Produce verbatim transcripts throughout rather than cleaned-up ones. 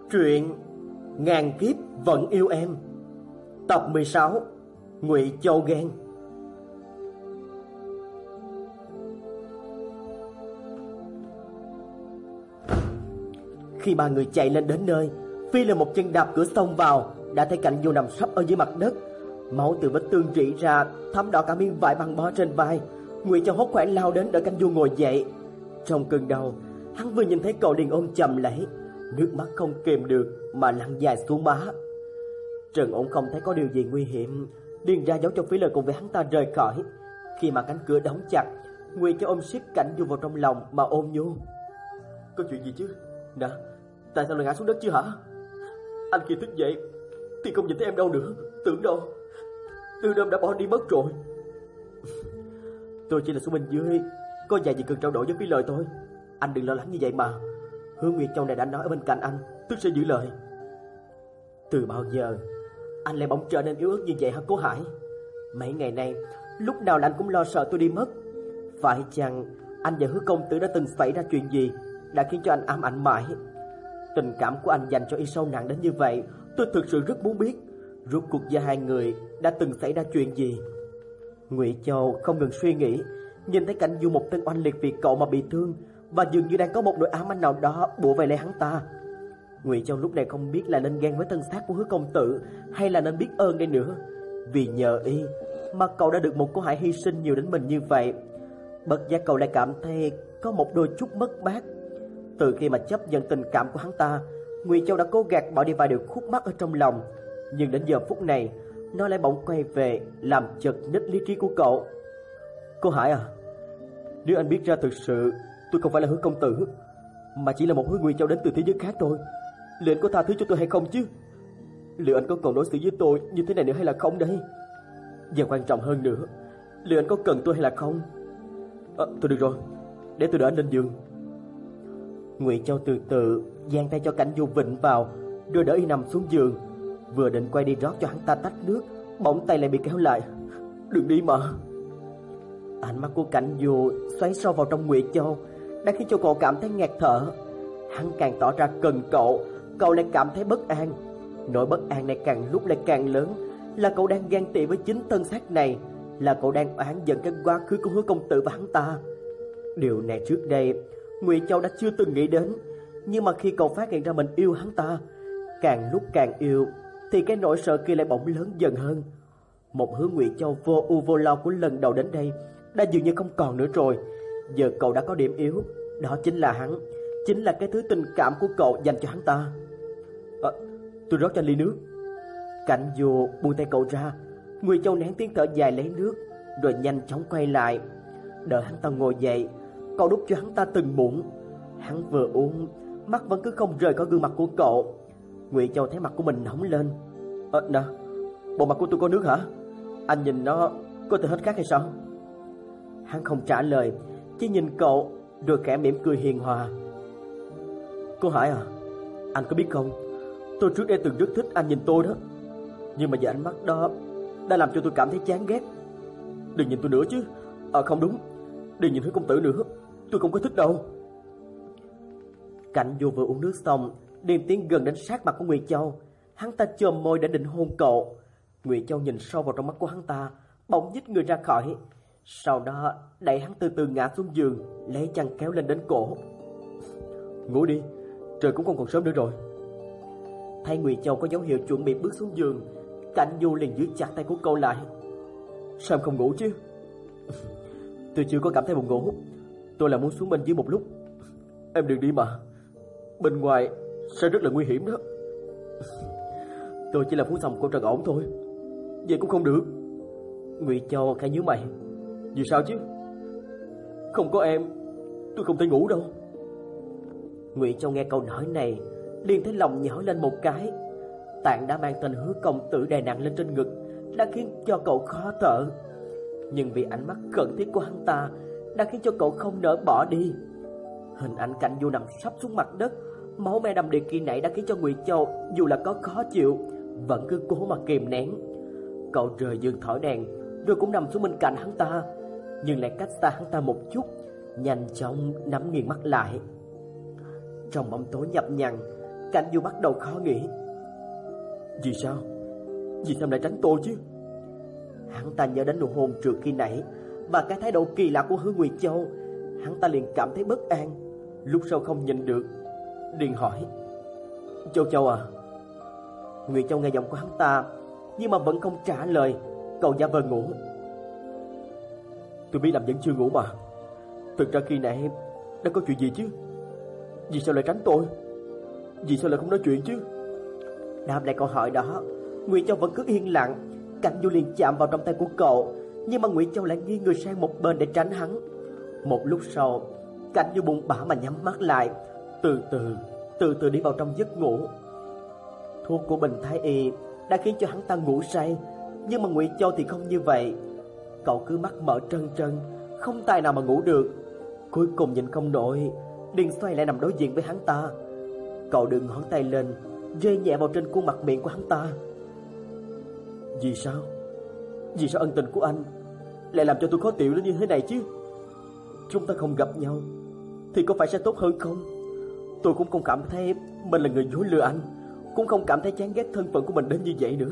Truyện Ngàn Kiếp Vẫn Yêu Em, tập mười sáu, Ngụy Châu Ghen. Khi ba người chạy lên đến nơi, Phi là một chân đạp cửa xông vào, đã thấy Cảnh Du nằm sấp ở dưới mặt đất, máu từ vết thương rỉ ra thấm đỏ cả miếng vải băng bó trên vai. Ngụy Châu hốt hoảng lao đến đỡ Cảnh Du ngồi dậy. Trong cơn đau, hắn vừa nhìn thấy cậu liền ôm chầm lấy, nước mắt không kìm được mà lăn dài xuống má. Trần Ổn không thấy có điều gì nguy hiểm, điền ra dấu cho Phi Lời cùng với hắn ta rời khỏi. Khi mà cánh cửa đóng chặt, Ngụy Châu ôm siết Cảnh Du vào trong lòng mà ôm nhu. Có chuyện gì chứ? Nè, tại sao lại ngã xuống đất chứ hả? Anh kia thức dậy thì không nhìn thấy em đâu nữa. Tưởng đâu Tư Đâm đã bỏ đi mất rồi. Tôi chỉ là xuống bên dưới có vài gì cần trao đổi với Phi Lời thôi. Anh đừng lo lắng như vậy mà. Hứa Nguyệt Châu này đã nói ở bên cạnh anh, tức sẽ giữ lời. Từ bao giờ anh lại bỗng trở nên yếu ớt như vậy hả Cố Hải? Mấy ngày nay lúc nào là anh cũng lo sợ tôi đi mất. Phải chăng anh và Hứa công tử đã từng xảy ra chuyện gì đã khiến cho anh ám ảnh mãi? Tình cảm của anh dành cho y sâu nặng đến như vậy, tôi thực sự rất muốn biết rốt cuộc giữa hai người đã từng xảy ra chuyện gì. Ngụy Châu không ngừng suy nghĩ, nhìn thấy Cảnh Du một tên oanh liệt vì cậu mà bị thương, và dường như đang có một nỗi ám ảnh nào đó bủa vây lấy hắn ta. Ngụy Châu lúc này không biết là nên ghen với thân xác của Hứa công tử hay là nên biết ơn đây nữa. Vì nhờ y mà cậu đã được một Cố Hải hy sinh nhiều đến mình như vậy. Bất giác cậu lại cảm thấy có một đôi chút mất mát. Từ khi mà chấp nhận tình cảm của hắn ta, Ngụy Châu đã cố gạt bỏ đi vài điều khúc mắc ở trong lòng, nhưng đến giờ phút này nó lại bỗng quay về làm chật ních lý trí của cậu. Cố Hải à, nếu anh biết ra thực sự tôi không phải là Hứa công tử, mà chỉ là một Hứa Ngụy Châu đến từ thế giới khác thôi, liệu anh có tha thứ cho tôi hay không chứ? Liệu anh có còn đối xử với tôi như thế này nữa hay là không đấy? Và quan trọng hơn nữa, liệu anh có cần tôi hay là không? À, thôi được rồi, để tôi đỡ anh lên giường. Ngụy Châu từ từ giang tay cho Cảnh Du vịnh vào, rồi đỡ y nằm xuống giường. Vừa định quay đi rót cho hắn ta tách nước, bỗng tay lại bị kéo lại. Đừng đi mà. Ánh mắt của Cảnh Du xoáy sâu vào trong Ngụy Châu đã khiến cho cậu cảm thấy nghẹt thở. Hắn càng tỏ ra cần cậu, cậu lại cảm thấy bất an. Nỗi bất an này càng lúc lại càng lớn. Là cậu đang ghen tị với chính thân xác này, là cậu đang oán giận cái quá khứ của Hứa công tử và hắn ta. Điều này trước đây Ngụy Châu đã chưa từng nghĩ đến, nhưng mà khi cậu phát hiện ra mình yêu hắn ta, càng lúc càng yêu, thì cái nỗi sợ kia lại bỗng lớn dần hơn. Một Hứa Ngụy Châu vô ưu vô lo của lần đầu đến đây đã dường như không còn nữa rồi. Giờ cậu đã có điểm yếu, đó chính là hắn, chính là cái thứ tình cảm của cậu dành cho hắn ta. À, tôi rót cho anh ly nước. Cảnh Du buông tay cậu ra. Ngụy Châu nén tiếng thở dài lấy nước, rồi nhanh chóng quay lại. Đợi hắn ta ngồi dậy, cậu đút cho hắn ta từng muỗng. Hắn vừa uống, mắt vẫn cứ không rời khỏi gương mặt của cậu. Ngụy Châu thấy mặt của mình nóng lên. Ờ, nè, bộ mặt của tôi có nước hả? Anh nhìn nó có thể hết khác hay sao? Hắn không trả lời, chỉ nhìn cậu rồi khẽ mỉm cười hiền hòa. Cô Hải à, anh có biết không, tôi trước đây từng rất thích anh nhìn tôi đó, nhưng mà giờ ánh mắt đó đã làm cho tôi cảm thấy chán ghét. Đừng nhìn tôi nữa chứ. À không đúng, đừng nhìn Hứa công tử nữa, tôi không có thích đâu. Cảnh Du vừa uống nước xong, điềm tiến gần đến sát mặt của Ngụy Châu. Hắn ta chồm môi để định hôn cậu. Ngụy Châu nhìn sâu vào trong mắt của hắn ta, bỗng nhích người ra khỏi. Sau đó đẩy hắn từ từ ngã xuống giường, lấy chăn kéo lên đến cổ. Ngủ đi, trời cũng không còn sớm nữa rồi. Thấy Ngụy Châu có dấu hiệu chuẩn bị bước xuống giường, Cảnh Du liền giữ chặt tay của cậu lại. Sao em không ngủ chứ? Tôi chưa có cảm thấy buồn ngủ, tôi là muốn xuống bên dưới một lúc. Em đừng đi mà, bên ngoài sẽ rất là nguy hiểm đó. Tôi chỉ là phú sòng của Trần Ổn thôi, vậy cũng không được. Ngụy Châu khẽ nhíu mày. Vì sao chứ? Không có em tôi không thể ngủ đâu. Ngụy Châu nghe câu nói này liền thấy lòng nhỏ lên một cái. Tạng đã mang tên Hứa công tử đè nặng lên trên ngực đã khiến cho cậu khó thở, nhưng vì ánh mắt khẩn thiết của hắn ta đã khiến cho cậu không nỡ bỏ đi. Hình ảnh Cảnh Du nằm sắp xuống mặt đất, máu me đầm đìa khi nãy đã khiến cho Ngụy Châu dù là có khó chịu vẫn cứ cố mà kìm nén. Cậu rời giường thổi đèn rồi cũng nằm xuống bên cạnh hắn ta, nhưng lại cách xa hắn ta một chút, nhanh chóng nhắm nghiền mắt lại. Trong bóng tối nhập nhằn, Cảnh Du bắt đầu khó nghĩ. Vì sao? Vì sao lại tránh tôi chứ? Hắn ta nhớ đến nụ hôn trượt khi nãy và cái thái độ kỳ lạ của Hứa Nguyệt Châu. Hắn ta liền cảm thấy bất an. Lúc sau không nhìn được, liền hỏi: Châu Châu à? Nguyệt Châu nghe giọng của hắn ta nhưng mà vẫn không trả lời. Cậu giả vờ ngủ. Tôi biết làm vẫn chưa ngủ mà. Thực ra khi nãy đã có chuyện gì chứ? Vì sao lại tránh tôi? Vì sao lại không nói chuyện chứ? Đáp lại câu hỏi đó, Nguyệt Châu vẫn cứ yên lặng. Cảnh Du liền chạm vào trong tay của cậu, nhưng mà Nguyệt Châu lại nghiêng người sang một bên để tránh hắn. Một lúc sau, Cảnh Du buồn bã mà nhắm mắt lại, từ từ từ từ đi vào trong giấc ngủ. Thuốc của Bình Thái Y đã khiến cho hắn ta ngủ say, nhưng mà Nguyệt Châu thì không như vậy. Cậu cứ mắt mở trân trân, không tài nào mà ngủ được. Cuối cùng nhìn không nổi, liền xoay lại nằm đối diện với hắn ta. Cậu đưa ngón tay lên, rơi nhẹ vào trên khuôn mặt miệng của hắn ta. Vì sao? Vì sao ân tình của anh lại làm cho tôi khó chịu đến như thế này chứ? Chúng ta không gặp nhau thì có phải sẽ tốt hơn không? Tôi cũng không cảm thấy mình là người dối lừa anh, cũng không cảm thấy chán ghét thân phận của mình đến như vậy nữa.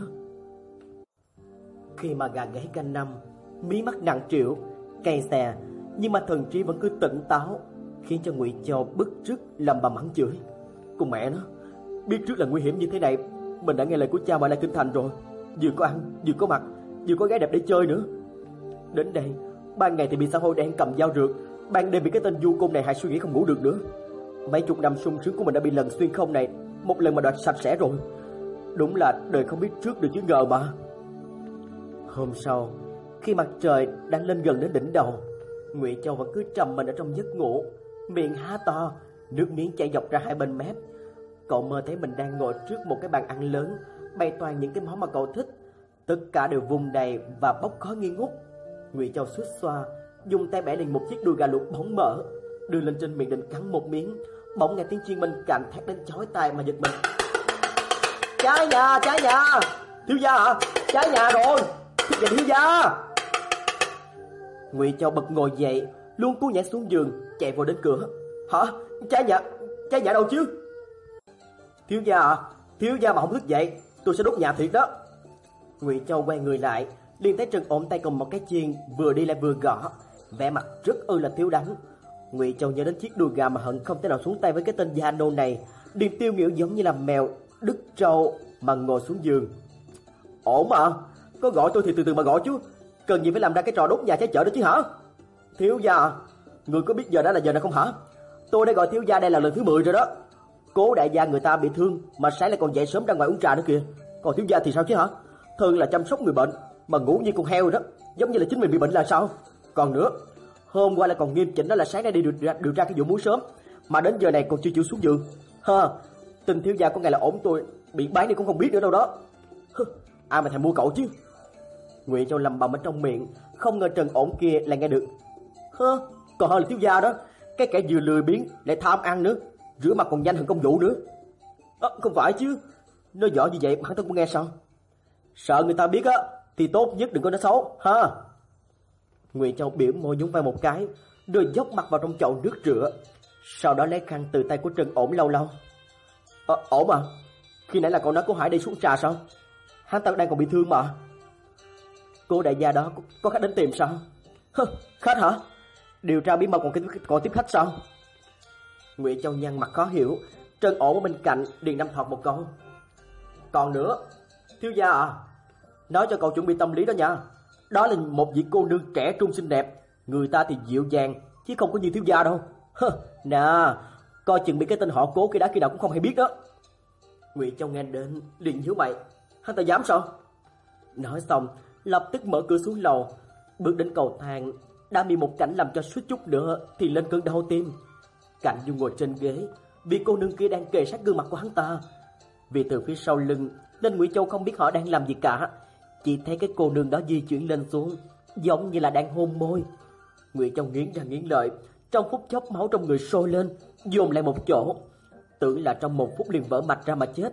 Khi mà gà gáy canh năm, mí mắt nặng trĩu, cay xè, nhưng mà thần trí vẫn cứ tỉnh táo, khiến cho Ngụy Châu bức rứt lầm bầm mắng chửi. Con mẹ nó, biết trước là nguy hiểm như thế này, mình đã nghe lời của cha mà lại kinh thành rồi. Vừa có ăn, vừa có mặc, vừa có gái đẹp để chơi nữa. Đến đây, ban ngày thì bị xã hội đen cầm dao rượt, ban đêm bị cái tên du côn này hại suy nghĩ không ngủ được nữa. Mấy chục năm sung sướng của mình đã bị lần xuyên không này một lần mà đoạt sạch sẽ rồi. Đúng là đời không biết trước được chứ ngờ mà. Hôm sau, khi mặt trời đang lên gần đến đỉnh đầu, Ngụy Châu vẫn cứ trầm mình ở trong giấc ngủ, miệng há to, nước miếng chảy dọc ra hai bên mép. Cậu mơ thấy mình đang ngồi trước một cái bàn ăn lớn, bày toàn những cái món mà cậu thích, tất cả đều vùng đầy và bốc khói nghi ngút. Ngụy Châu xuýt xoa, dùng tay bẻ lên một chiếc đùi gà luộc bóng mỡ, đưa lên trên miệng định cắn một miếng, bỗng nghe tiếng chiên bên cạnh thét đến chói tai mà giật mình. Trái nhà, trái nhà, thiếu gia hả? Trái nhà rồi, thức dậy thiếu gia. Ngụy Châu bật ngồi dậy, luôn cú nhảy xuống giường, chạy vào đến cửa. Hả? Trái nhà, trái nhà đâu chứ? Thiếu gia à, thiếu gia mà không thức dậy, tôi sẽ đốt nhà thiệt đó. Ngụy Châu quay người lại, liền thấy Trần ôm tay cầm một cái chiên, vừa đi lại vừa gõ, vẻ mặt rất ư là thiếu đánh. Ngụy Châu nhớ đến chiếc đùi gà mà hận không thể nào xuống tay với cái tên gia nô này, liền tiêu nghỉu giống như là mèo đứt trâu mà ngồi xuống giường. Ổn mà, có gọi tôi thì từ từ mà gọi chứ, cần gì phải làm ra cái trò đốt nhà trái chợ đó chứ hả? Thiếu gia, người có biết giờ đã là giờ nào không hả? Tôi đã gọi thiếu gia đây là lần thứ mười rồi đó. Cố đại gia người ta bị thương mà sáng lại còn dậy sớm ra ngoài uống trà nữa kìa. Còn thiếu gia thì sao chứ hả? Thường là chăm sóc người bệnh mà ngủ như con heo đó, giống như là chính mình bị bệnh là sao? Còn nữa, hôm qua lại còn nghiêm chỉnh đó là sáng nay đi điều tra, điều tra cái vụ muối sớm, mà đến giờ này còn chưa chịu xuống giường. Ha, tin thiếu gia có ngày là ổn tôi bị bán đi cũng không biết nữa đâu đó. Hừ, ai mà thèm mua cậu chứ? Ngụy Châu lầm bầm ở trong miệng, không ngờ Trần ổn kia lại nghe được. Hơ, còn hơn là thiếu gia đó, cái kẻ vừa lười biếng lại tham ăn nữa, rửa mặt còn nhanh hơn công vụ nữa. À, không phải chứ, nói rõ như vậy mà hắn ta cũng nghe sao? Sợ người ta biết á thì tốt nhất đừng có nói xấu ha. Ngụy Châu biểu môi nhún vai một cái, rồi dốc mặt vào trong chậu nước rửa, sau đó lấy khăn từ tay của Trần ổn lau lau. À, ổn à, khi nãy là cậu nói cô Hải đi xuống trà sao? Hắn ta đang còn bị thương mà. Cô đại gia đó có, có khách đến tìm sao? Hơ, khách hả? Điều tra bí mật còn, còn tiếp khách sao? Ngụy Châu nhăn mặt khó hiểu. Trần ổn ở bên cạnh liền đâm thọt một câu. Còn nữa, thiếu gia à, nói cho cậu chuẩn bị tâm lý đó nha. Đó là một vị cô nương trẻ trung xinh đẹp, người ta thì dịu dàng chứ không có như thiếu gia đâu. Hơ, nè, coi chừng bị cái tên họ Cố kia đã khi nào cũng không hay biết đó. Ngụy Châu nghe đến liền nhíu mày. Hắn ta dám sao? Nói xong lập tức mở cửa xuống lầu, bước đến cầu thang đã bị một cảnh làm cho suýt chút nữa thì lên cơn đau tim. Cảnh Du ngồi trên ghế, vì cô nương kia đang kề sát gương mặt của hắn ta. Vì từ phía sau lưng nên Ngụy Châu không biết họ đang làm gì cả, chỉ thấy cái cô nương đó di chuyển lên xuống, giống như là đang hôn môi. Ngụy Châu nghiến răng nghiến lợi, trong phút chốc máu trong người sôi lên, dồn lại một chỗ, tưởng là trong một phút liền vỡ mạch ra mà chết.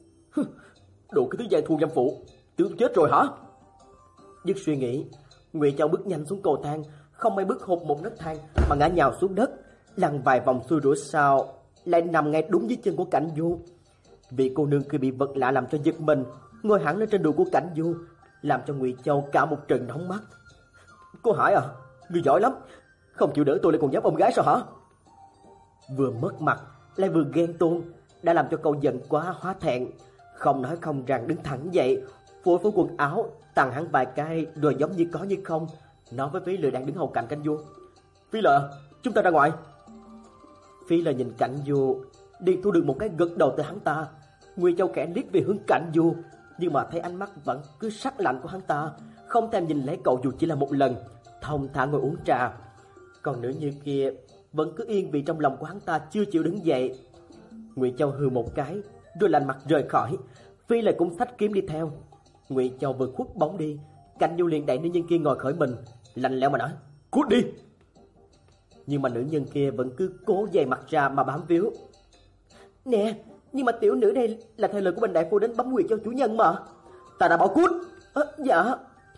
Đủ cái thứ giang thu dâm phụ, tưởng chết rồi hả? Dứt suy nghĩ, Ngụy Châu bước nhanh xuống cầu thang, không may bước hụt một nấc thang mà ngã nhào xuống đất, lăn vài vòng xuôi rủi sao lại nằm ngay đúng dưới chân của Cảnh Du. Vị cô nương kia bị vật lạ làm cho giật mình, ngồi hẳn lên trên đùi của Cảnh Du, làm cho Ngụy Châu cả một trận nóng mắt. Cô Hải à, ngươi giỏi lắm, không chịu đỡ tôi lại còn dám ôm gái sao hả? Vừa mất mặt lại vừa ghen tuông, đã làm cho cậu giận quá hóa thẹn, không nói không rằng đứng thẳng dậy, phủi phủi quần áo, tặng hắn vài cái rồi giống như có như không, nói với Phí Lợi đang đứng hầu cạnh Cảnh Du. Phí Lợi, chúng ta ra ngoài. Phí Lợi nhìn Cảnh Du, liền thu được một cái gật đầu từ hắn ta. Ngụy Châu khẽ liếc về hướng Cảnh Du, nhưng mà thấy ánh mắt vẫn cứ sắc lạnh của hắn ta, không thèm nhìn lấy cậu dù chỉ là một lần, thông thả ngồi uống trà. Còn nữ nhân kia vẫn cứ yên vì trong lòng của hắn ta chưa chịu đứng dậy. Ngụy Châu hừ một cái, rồi lạnh mặt rời khỏi. Phi lại cũng xách kiếm đi theo. Ngụy Châu vừa khuất bóng đi, Cảnh Du liền đẩy nữ nhân kia ngồi khỏi mình, lạnh lẽo mà nói: "Cút đi!" Nhưng mà nữ nhân kia vẫn cứ cố dày mặt ra mà bám víu. "Nè, nhưng mà tiểu nữ đây là theo lời của Bình đại phu đến bấm nguyệt cho chủ nhân mà." "Ta đã bảo cút." À, "Dạ."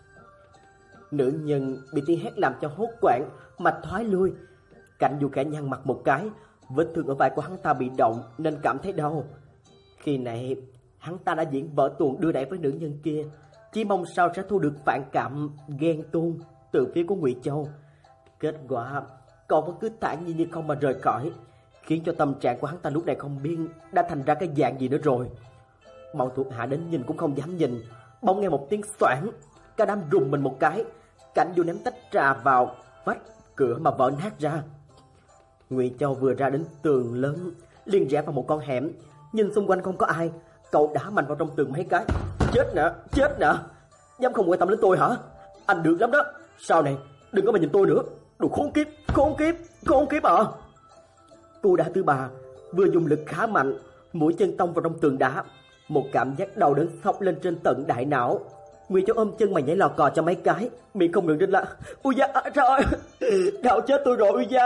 Nữ nhân bị tiếng hét làm cho hốt hoảng mà thoái lui. Cảnh Du khẽ nhăn mặt một cái, vết thương ở vai của hắn ta bị động nên cảm thấy đau. Khi này hắn ta đã diễn vở tuồng đưa đẩy với nữ nhân kia, chỉ mong sao sẽ thu được phản cảm ghen tuông từ phía của Ngụy Châu. Kết quả cậu vẫn cứ thản nhiên như không mà rời khỏi, khiến cho tâm trạng của hắn ta lúc này không biết đã thành ra cái dạng gì nữa rồi. Bọn thuộc hạ đến nhìn cũng không dám nhìn, bỗng nghe một tiếng xoảng, cả đám rùng mình một cái. Cảnh Du ném tách trà vào vách cửa mà vỡ nát ra. Ngụy Châu vừa ra đến tường lớn, liền rẽ vào một con hẻm, nhìn xung quanh không có ai, cậu đá mạnh vào trong tường mấy cái. Chết nè, chết nè, dám không quan tâm đến tôi hả? Anh được lắm đó, sau này đừng có mà nhìn tôi nữa, đồ khốn kiếp, khốn kiếp, khốn kiếp à. Cô đá thứ ba vừa dùng lực khá mạnh, mũi chân tông vào trong tường đá, một cảm giác đau đớn xốc lên trên tận đại não. Ngụy Châu ôm chân mà nhảy lò cò cho mấy cái, miệng không ngừng rên la: "Ui da, trời ơi, đau chết tôi rồi, ui da."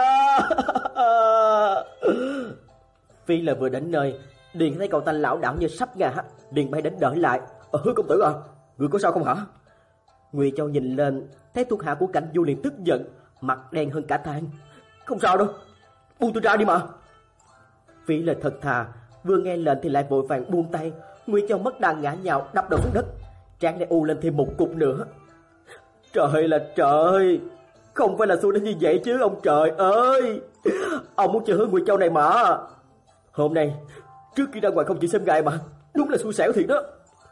Phi là vừa đến nơi, liền thấy cậu ta lảo đảo như sắp ngã, liền bay đến đỡ lại. "Ờ, Hứa công tử à, người có sao không hả?" Ngụy Châu nhìn lên, thấy thuộc hạ của Cảnh Du liền tức giận, mặt đen hơn cả than. "Không sao đâu, buông tôi ra đi mà." Phi là thật thà, vừa nghe lệnh thì lại vội vàng buông tay. Ngụy Châu mất đà ngã nhào đập đầu xuống đất, trán lại u lên thêm một cục nữa. Trời là trời, không phải là xui đến như vậy chứ ông trời ơi. Ông muốn chơi Hứa Ngụy Châu này mà. Hôm nay trước khi ra ngoài không chỉ xem gài mà, đúng là xui xẻo thiệt đó.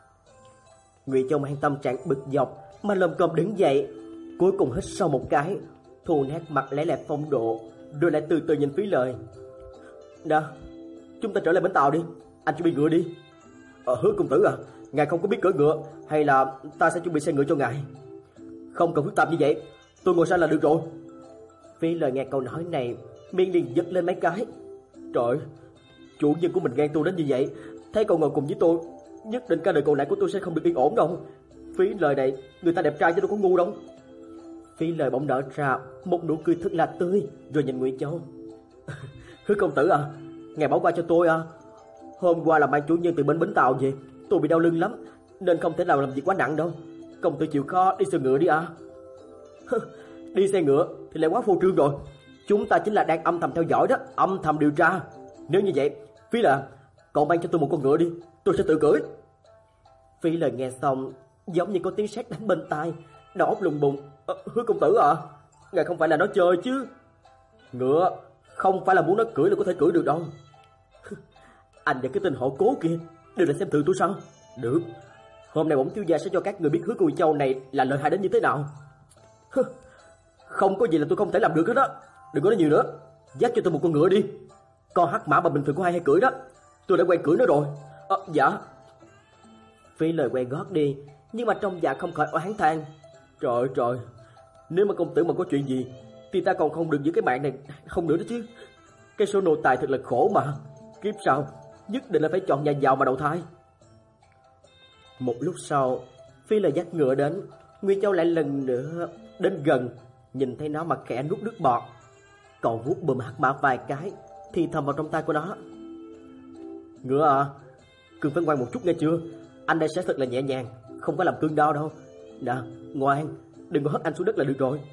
Ngụy Châu mang tâm trạng bực dọc mà lồm cồm đứng dậy, cuối cùng hít sâu một cái, thu nét mặt lẽ lẹt phong độ, rồi lại từ từ nhìn Phí Lợi. "Đó, chúng ta trở lại bến tàu đi, anh chuẩn bị ngựa đi." Ờ, Hứa công tử à, ngài không có biết cưỡi ngựa, hay là ta sẽ chuẩn bị xe ngựa cho ngài? Không cần phức tạp như vậy, tôi ngồi xe là được rồi. Phí Lợi nghe câu nói này, miệng liền giật lên mấy cái. Trời, chủ nhân của mình ghen tuông đến như vậy, thấy cậu ngồi cùng với tôi, nhất định cả đời còn lại của tôi sẽ không được yên ổn đâu. Phí Lợi này, người ta đẹp trai chứ đâu có ngu đâu. Phí Lợi bỗng nở ra một nụ cười thật là tươi, rồi nhìn Ngụy Châu. Hứa công tử à, ngài bỏ qua cho tôi à. Hôm qua là mang chủ nhân từ bên bến tàu về, tôi bị đau lưng lắm, nên không thể nào làm việc quá nặng đâu. Công tử chịu khó đi xe ngựa đi à. Đi xe ngựa thì lại quá phô trương rồi. Chúng ta chính là đang âm thầm theo dõi đó, âm thầm điều tra. Nếu như vậy, Phí Lợi, cậu mang cho tôi một con ngựa đi, tôi sẽ tự cưỡi. Phí Lợi nghe xong giống như có tiếng sét đánh bên tai, đầu óc lùng bùng. Ờ, Hứa công tử à, ngài không phải là nói chơi chứ? Ngựa không phải là muốn nó cưỡi là có thể cưỡi được đâu. Anh và cái tên họ Cố kia đều là xem thường tôi sao? Được, hôm nay bổn thiếu gia sẽ cho các người biết Hứa Ngụy Châu này là lợi hại đến như thế nào. Không có gì là tôi không thể làm được hết đó. Đừng có nói nhiều nữa, dắt cho tôi một con ngựa đi. Con hắc mã mà bình thường có ai hay cưỡi đó, tôi đã quen cưỡi nó rồi. À, dạ. Phí Lợi quay gót đi, nhưng mà trong dạ không khỏi oán than. Trời trời, nếu mà công tử mà có chuyện gì thì ta còn không được giữ cái mạng này không nữa đó chứ. Cái số nô tài thật là khổ mà. Kiếp sau nhất định là phải chọn nhà giàu mà đầu thai. Một lúc sau, Phi Lợi dắt ngựa đến, Ngụy Châu lại lần nữa đến gần, nhìn thấy nó mà khẽ nuốt nước bọt. Cậu vuốt bùm hắc mã vài cái, thì thầm vào trong tay của nó. Ngựa à, cưng phải ngoan một chút nghe chưa? Anh đây sẽ thật là nhẹ nhàng, không có làm cưng đau đâu. Nè, ngoan, đừng có hất anh xuống đất là được rồi.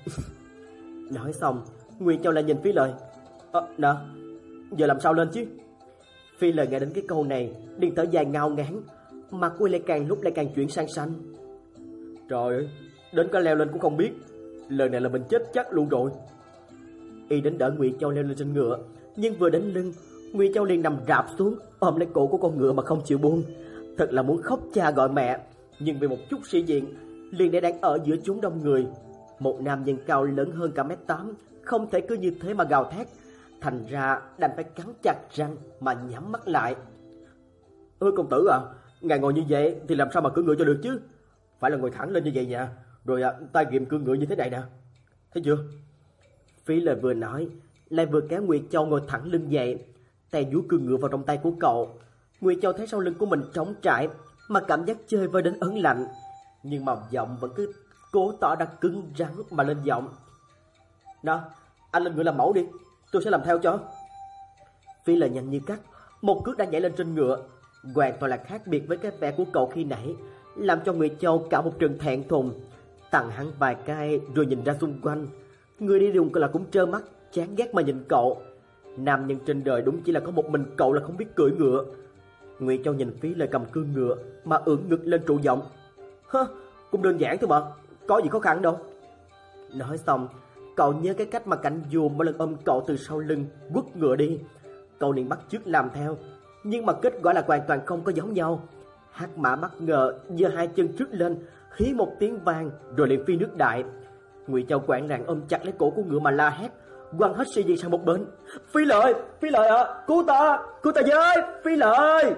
Nói xong, Ngụy Châu lại nhìn Phi Lợi. Ờ, nè, giờ làm sao lên chứ? Phi Lời nghe đến cái câu này liền thở dài ngao ngán, mặt của y lại càng lúc lại càng chuyển sang xanh. Trời ơi, đến cả leo lên cũng không biết, lần này là mình chết chắc luôn rồi. Y đến đỡ Ngụy Châu leo lên trên ngựa, nhưng vừa đến lưng, Ngụy Châu liền nằm rạp xuống, ôm lấy cổ của con ngựa mà không chịu buông. Thật là muốn khóc cha gọi mẹ, nhưng vì một chút sĩ diện, liền để đang ở giữa chúng đông người. Một nam nhân cao lớn hơn cả mét tám, không thể cứ như thế mà gào thét, thành ra đành phải cắn chặt răng mà nhắm mắt lại. Ôi công tử à, ngài ngồi như vậy thì làm sao mà cưỡi ngựa cho được chứ? Phải là ngồi thẳng lên như vậy nha, rồi à, tay ghìm cưỡi ngựa như thế này nè, thấy chưa? Phí Lời vừa nói, lại vừa kéo Ngụy Châu ngồi thẳng lưng dậy, tay vú cưỡi ngựa vào trong tay của cậu. Ngụy Châu thấy sau lưng của mình trống trải, mà cảm giác chơi vơi đến ớn lạnh, nhưng mà giọng vẫn cứ cố tỏ ra cứng rắn mà lên giọng. Nào, anh lên ngựa làm mẫu đi, tôi sẽ làm theo cho. Phí Lời nhanh như cắt, một cước đã nhảy lên trên ngựa, hoàn toàn là khác biệt với cái vẻ của cậu khi nãy, làm cho Ngụy Châu cả một trận thẹn thùng. Tặng hắn vài cái rồi nhìn ra xung quanh, người đi đường là cũng trơ mắt chán ghét mà nhìn cậu. Nam nhân trên đời đúng chỉ là có một mình cậu là không biết cưỡi ngựa. Ngụy Châu nhìn Phí Lời cầm cương ngựa mà ưỡn ngực lên trụ giọng. Hơ, cũng đơn giản thôi mà, có gì khó khăn đâu. Nói xong, cậu nhớ cái cách mà Cảnh Du mỗi lần ôm cậu từ sau lưng quất ngựa đi. Cậu liền bắt chước làm theo, nhưng mà kết quả là hoàn toàn không có giống nhau. Hắc mã bất ngờ giơ hai chân trước lên, hí một tiếng vang rồi liền phi nước đại. Ngụy Châu quảng ràng ôm chặt lấy cổ của ngựa mà la hét, quăng hết suy gì sang một bên. Phi Lợi, Phi Lợi ạ, à, cứu ta, cứu ta với, Phi Lợi.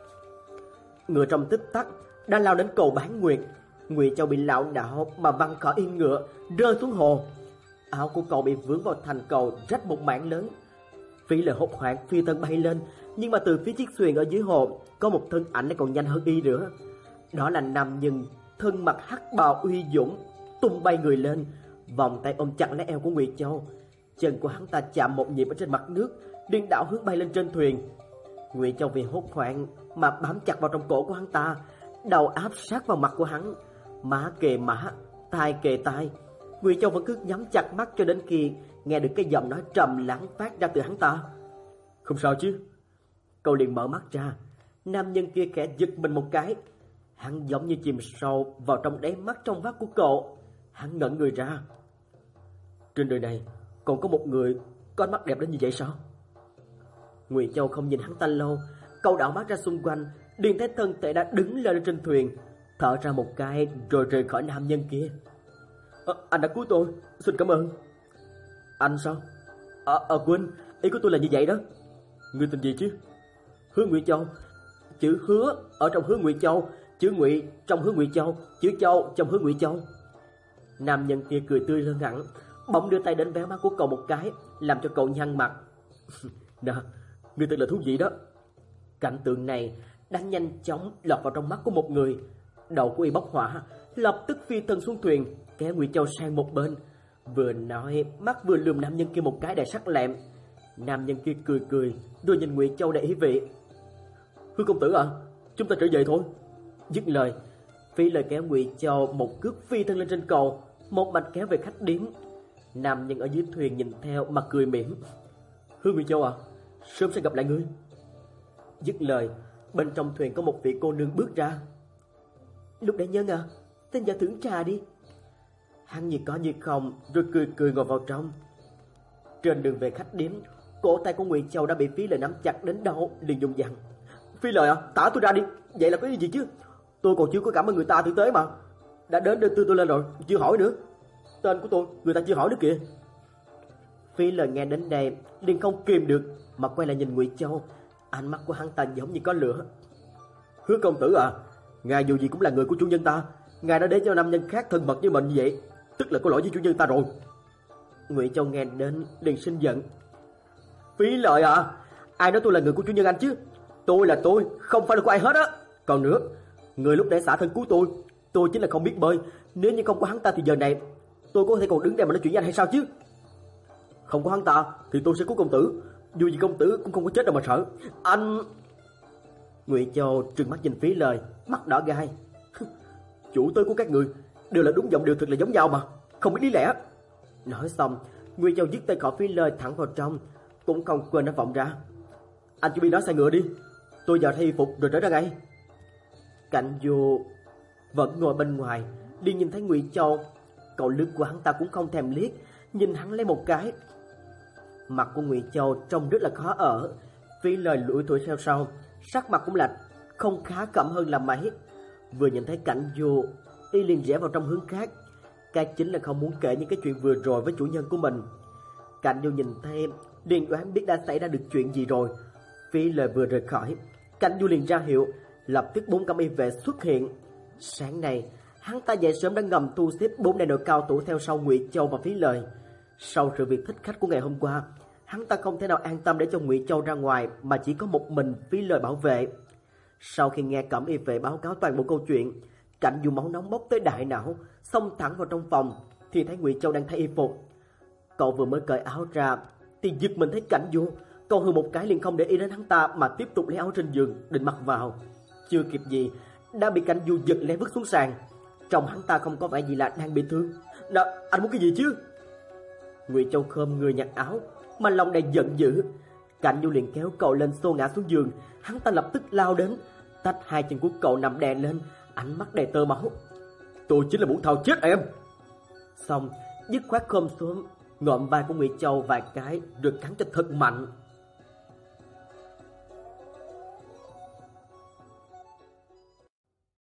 Ngựa trong tích tắc đã lao đến cầu Bán Nguyệt. Ngụy Châu bị lảo đảo mà văng khỏi yên ngựa, rơi xuống hồ. Áo của cậu bị vướng vào thành cầu, rách một mảng lớn. Phí Lợi hốt hoảng phi thân bay lên, nhưng mà từ phía chiếc thuyền ở dưới hồ có một thân ảnh còn nhanh hơn y nữa. Đó là nam nhân thân mặc hắc bào uy dũng, tung bay người lên, vòng tay ôm chặt lấy eo của Ngụy Châu. Chân của hắn ta chạm một nhịp ở trên mặt nước, điên đảo hướng bay lên trên thuyền. Ngụy Châu vì hốt hoảng mà bám chặt vào trong cổ của hắn ta, đầu áp sát vào mặt của hắn, má kề má, tai kề tai. Ngụy Châu vẫn cứ nhắm chặt mắt cho đến khi nghe được cái giọng nói trầm lắng phát ra từ hắn ta. Không sao chứ? Cậu liền mở mắt ra. Nam nhân kia khẽ giật mình một cái, hắn giống như chìm sâu vào trong đáy mắt trong vắt của cậu. Hắn ngẩn người ra. Trên đời này còn có một người có ánh mắt đẹp đến như vậy sao? Ngụy Châu không nhìn hắn ta lâu, cậu đảo mắt ra xung quanh, liền thấy thân thể đã đứng lên trên thuyền, thở ra một cái rồi rời khỏi nam nhân kia. À, anh đã cứu tôi, xin cảm ơn. Anh sao? À, à quên, ý của tôi là như vậy đó. Ngươi tên gì chứ? Hứa Ngụy Châu. Chữ Hứa ở trong Hứa Ngụy Châu, chữ Ngụy trong Hứa Ngụy Châu, chữ Châu trong Hứa Ngụy Châu. Nam nhân kia cười tươi hơn hẳn, bỗng đưa tay đến véo má của cậu một cái, làm cho cậu nhăn mặt. Nè, ngươi thật là thú vị đó. Cảnh tượng này đã nhanh chóng lọt vào trong mắt của một người. Đầu của y bốc hỏa, lập tức phi thân xuống thuyền, kéo Ngụy Châu sang một bên. Vừa nói, mắt vừa lườm nam nhân kia một cái đầy sắc lẹm. Nam nhân kia cười cười, rồi nhìn Ngụy Châu đầy ý vị. Hứa công tử à, chúng ta trở về thôi. Dứt lời, Phi Lời kéo Ngụy Châu một cước phi thân lên trên cầu, một mạch kéo về khách điếm. Nam nhân ở dưới thuyền nhìn theo mà cười mỉm. Hứa Ngụy Châu à, sớm sẽ gặp lại ngươi. Dứt lời, bên trong thuyền có một vị cô nương bước ra. Lục đại nhân à, tên giả thưởng trà đi. Hắn như có như không, rồi cười cười ngồi vào trong. Trên đường về khách điếm, cổ tay của Ngụy Châu đã bị Phí Lợi nắm chặt đến đau, liền dùng dằn. Phi Lợi à, thả tôi ra đi. Vậy là có gì chứ? Tôi còn chưa có cảm ơn người ta tử tế mà. Đã đến đưa tôi lên rồi, chưa hỏi nữa. Tên của tôi, người ta chưa hỏi nữa kìa. Phi Lợi nghe đến đây, liền không kìm được mà quay lại nhìn Ngụy Châu. Ánh mắt của hắn ta giống như có lửa. Hứa công tử à, ngài dù gì cũng là người của chủ nhân ta, ngài đã để cho nam nhân khác thân mật như mình như vậy, tức là có lỗi với chủ nhân ta rồi. Ngụy Châu nghe đến liền sinh giận. Phí Lợi à, ai nói tôi là người của chủ nhân anh chứ? Tôi là tôi, không phải là của ai hết á. Còn nữa, người lúc nãy xả thân cứu tôi, tôi chính là không biết bơi. Nếu như không có hắn ta thì giờ này tôi có thể còn đứng đây mà nói chuyện với anh hay sao chứ? Không có hắn ta thì tôi sẽ cứu công tử, dù gì công tử cũng không có chết đâu mà sợ. Anh... Ngụy Châu trừng mắt nhìn Phí Lời, mắt đỏ gai. Chủ tớ của các người đều là đúng giọng đều thật là giống nhau mà, không biết lý lẽ. Nói xong, Ngụy Châu dứt tay khỏi Phí Lời thẳng vào trong, cũng không quên nó vọng ra. Anh chuẩn bị nói xe ngựa đi, tôi vào thay y phục rồi trở ra ngay. Cảnh Du vẫn ngồi bên ngoài, đi nhìn thấy Ngụy Châu, cậu lướt qua hắn ta cũng không thèm liếc, nhìn hắn lấy một cái. Mặt của Ngụy Châu trông rất là khó ở, Phí Lời lủi thủi theo sau, sắc mặt cũng là không khá cẩm hơn là mấy. Vừa nhìn thấy Cảnh Du, y liền rẽ vào trong hướng khác, cái chính là không muốn kể những cái chuyện vừa rồi với chủ nhân của mình. Cảnh Du nhìn thấy liền đoán biết đã xảy ra được chuyện gì rồi. Phí Lời vừa rời khỏi, Cảnh Du liền ra hiệu, lập tức bốn cẩm y vệ xuất hiện. Sáng nay hắn ta dậy sớm đã ngầm thu xếp bốn đại đội cao thủ theo sau Ngụy Châu và Phí Lời. Sau sự việc thích khách của ngày hôm qua, hắn ta không thể nào an tâm để cho Ngụy Châu ra ngoài, mà chỉ có một mình Phí Lời bảo vệ. Sau khi nghe cẩm y vệ báo cáo toàn bộ câu chuyện, Cảnh Du máu nóng bốc tới đại não, xông thẳng vào trong phòng thì thấy Ngụy Châu đang thay y phục. Cậu vừa mới cởi áo ra thì giật mình thấy Cảnh Du, cậu hừ một cái liền không để ý đến hắn ta mà tiếp tục lấy áo trên giường định mặc vào. Chưa kịp gì đã bị Cảnh Du giật lấy vứt xuống sàn. Trong hắn ta không có vẻ gì là đang bị thương. Đó, anh muốn cái gì chứ? Ngụy Châu khom người nhặt áo, mà lòng đầy giận dữ. Cảnh Du liền kéo cậu lên xô ngã xuống giường, hắn ta lập tức lao đến, tách hai chân của cậu nằm đè lên, ánh mắt đầy tơ máu. Tôi chính là muốn thao chết em. Xong, dứt khoát khom xuống, ngộm vai của Ngụy Châu vài cái rồi cắn cho thật mạnh.